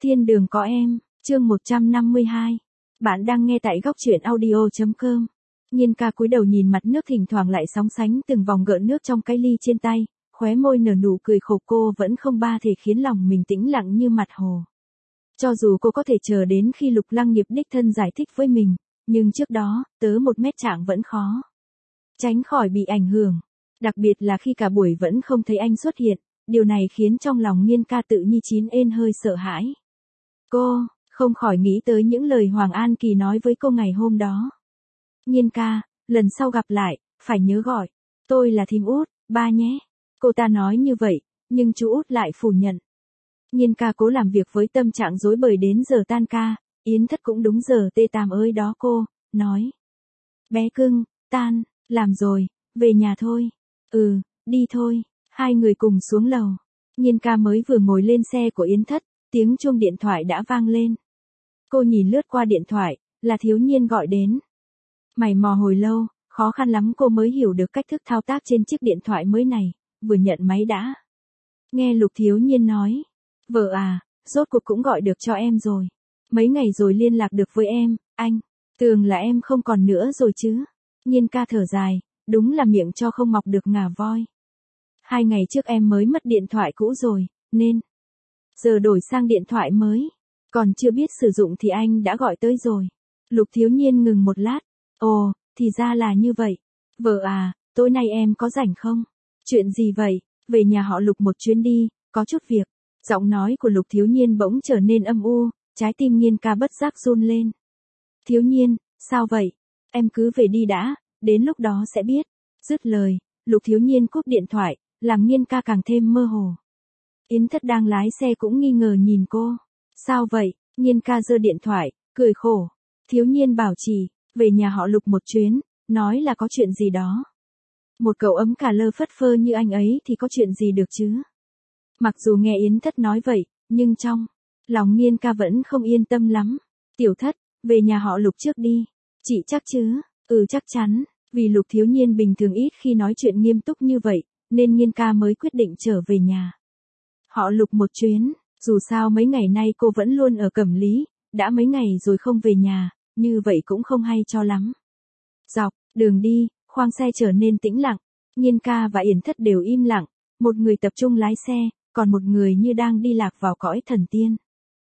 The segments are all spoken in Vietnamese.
Thiên đường có em, chương 152. Bạn đang nghe tại góc truyện audio.com. Nhiên ca cúi đầu nhìn mặt nước thỉnh thoảng lại sóng sánh từng vòng gợn nước trong cái ly trên tay, khóe môi nở nụ cười khổ, cô vẫn không ba thể khiến lòng mình tĩnh lặng như mặt hồ. Cho dù cô có thể chờ đến khi Lục Lăng Nghiệp đích thân giải thích với mình, nhưng trước đó, tớ 1 mét trạng vẫn khó tránh khỏi bị ảnh hưởng. Đặc biệt là khi cả buổi vẫn không thấy anh xuất hiện, điều này khiến trong lòng Nhiên ca tự như chín ên hơi sợ hãi. Cô không khỏi nghĩ tới những lời Hoàng An Kỳ nói với cô ngày hôm đó. Nhiên ca, lần sau gặp lại, phải nhớ gọi tôi là thím Út, ba nhé. Cô ta nói như vậy, nhưng chú Út lại phủ nhận. Nhiên ca cố làm việc với tâm trạng rối bời đến giờ tan ca, Yến Thất cũng đúng giờ tê tam ơi đó cô, nói. Bé cưng, tan, làm rồi, về nhà thôi. Ừ, đi thôi. Hai người cùng xuống lầu. Nhiên ca mới vừa ngồi lên xe của Yến Thất, tiếng chuông điện thoại đã vang lên. Cô nhìn lướt qua điện thoại, là Thiếu Nhiên gọi đến. Mày mò hồi lâu, khó khăn lắm cô mới hiểu được cách thức thao tác trên chiếc điện thoại mới này, vừa nhận máy đã. Nghe Lục Thiếu Nhiên nói, vợ à, rốt cuộc cũng gọi được cho em rồi. Mấy ngày rồi liên lạc được với em, anh, tưởng là em không còn nữa rồi chứ. Nhiên ca thở dài, đúng là miệng cho không mọc được ngà voi. 2 ngày trước em mới mất điện thoại cũ rồi, nên giờ đổi sang điện thoại mới. Còn chưa biết sử dụng thì anh đã gọi tới rồi. Lục Thiếu Nhiên ngừng một lát. Ồ, thì ra là như vậy. Vợ à, tối nay em có rảnh không? Chuyện gì vậy? Về nhà họ Lục một chuyến đi, có chút việc. Giọng nói của Lục Thiếu Nhiên bỗng trở nên âm u, trái tim Nhiên ca bất giác run lên. Thiếu Nhiên, sao vậy? Em cứ về đi đã, đến lúc đó sẽ biết. Dứt lời, Lục Thiếu Nhiên cúp điện thoại, làm Nhiên ca càng thêm mơ hồ. Yến Thất đang lái xe cũng nghi ngờ nhìn cô. Sao vậy? Nhiên ca giơ điện thoại, cười khổ. Thiếu Nhiên bảo chỉ, về nhà họ Lục một chuyến, nói là có chuyện gì đó. Một cậu ấm cà lơ phất phơ như anh ấy thì có chuyện gì được chứ? Mặc dù nghe Yến Thất nói vậy, nhưng trong lòng Nhiên ca vẫn không yên tâm lắm. Tiểu Thất, về nhà họ Lục trước đi. Chị chắc chứ? Ừ chắc chắn, vì Lục Thiếu Nhiên bình thường ít khi nói chuyện nghiêm túc như vậy, nên Nhiên ca mới quyết định trở về nhà họ Lục một chuyến. Dù sao mấy ngày nay cô vẫn luôn ở Cẩm Lý, đã mấy ngày rồi không về nhà, như vậy cũng không hay cho lắm. Dọc đường đi, khoang xe trở nên tĩnh lặng, Nhiên ca và Yến Thất đều im lặng, một người tập trung lái xe, còn một người như đang đi lạc vào cõi thần tiên.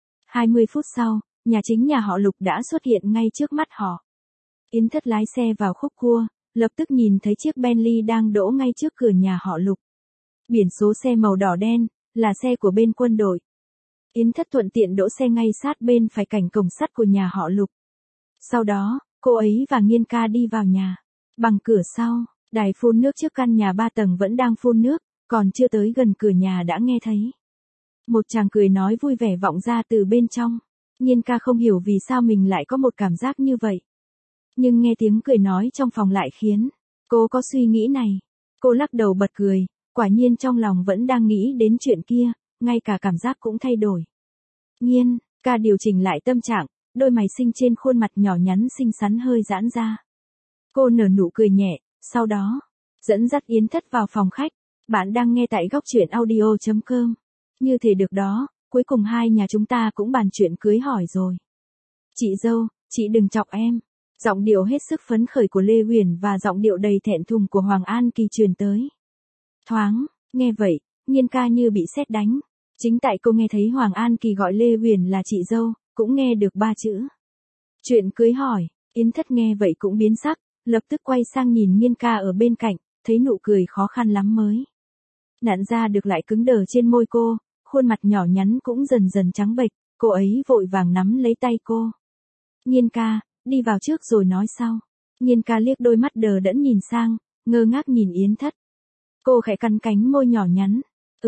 20 phút sau, nhà chính nhà họ Lục đã xuất hiện ngay trước mắt họ. Yến Thất lái xe vào khúc cua, lập tức nhìn thấy chiếc Bentley đang đỗ ngay trước cửa nhà họ Lục. Biển số xe màu đỏ đen, là xe của bên quân đội. Yến Thất thuận tiện đỗ xe ngay sát bên phải cổng cổng sắt của nhà họ Lục. Sau đó, cô ấy và Nhiên ca đi vào nhà. Bằng cửa sau, đài phun nước trước căn nhà 3 tầng vẫn đang phun nước, còn chưa tới gần cửa nhà đã nghe thấy một chàng cười nói vui vẻ vọng ra từ bên trong. Nhiên ca không hiểu vì sao mình lại có một cảm giác như vậy. Nhưng nghe tiếng cười nói trong phòng lại khiến cô có suy nghĩ này. Cô lắc đầu bật cười, quả nhiên trong lòng vẫn đang nghĩ đến chuyện kia, ngay cả cảm giác cũng thay đổi. Nhiên ca điều chỉnh lại tâm trạng, đôi mày xinh trên khuôn mặt nhỏ nhắn xinh xắn hơi giãn ra. Cô nở nụ cười nhẹ, sau đó dẫn dắt Yến Thất vào phòng khách. Bạn đang nghe tại góc truyện audio.com. Như thế được đó, cuối cùng hai nhà chúng ta cũng bàn chuyện cưới hỏi rồi. Chị dâu, chị đừng chọc em. Giọng điệu hết sức phấn khởi của Lê Huyền và giọng điệu đầy thẹn thùng của Hoàng An Kỳ truyền tới. Thoáng, nghe vậy, Nhiên ca như bị sét đánh. Chính tại cô nghe thấy Hoàng An Kỳ gọi Lê Huyền là chị dâu, cũng nghe được 3 chữ. Chuyện cưới hỏi, Yến Thất nghe vậy cũng biến sắc, lập tức quay sang nhìn Nhiên ca ở bên cạnh, thấy nụ cười khó khăn lắm mới nặn ra được lại cứng đờ trên môi cô, khuôn mặt nhỏ nhắn cũng dần dần trắng bệch, cô ấy vội vàng nắm lấy tay cô. Nhiên ca, đi vào trước rồi nói sau. Nhiên ca liếc đôi mắt đờ đẫn nhìn sang, ngơ ngác nhìn Yến Thất. Cô khẽ cắn cánh môi nhỏ nhắn.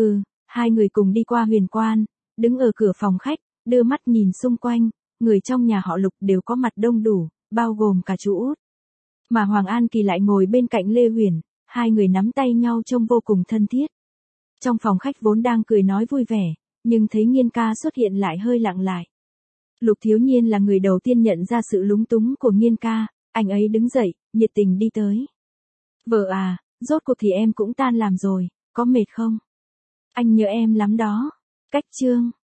Hai người cùng đi qua huyền quan, đứng ở cửa phòng khách, đưa mắt nhìn xung quanh, người trong nhà họ Lục đều có mặt đông đủ, bao gồm cả chú Út. Mà Hoàng An Kỳ lại ngồi bên cạnh Lê Huyền, hai người nắm tay nhau trông vô cùng thân thiết. Trong phòng khách vốn đang cười nói vui vẻ, nhưng thấy Nhiên ca xuất hiện lại hơi lặng lại. Lục Thiếu Nhiên là người đầu tiên nhận ra sự lúng túng của Nhiên ca, anh ấy đứng dậy, nhiệt tình đi tới. Vợ à, rốt cuộc thì em cũng tan làm rồi, có mệt không? Anh nhớ em lắm đó. Cách chương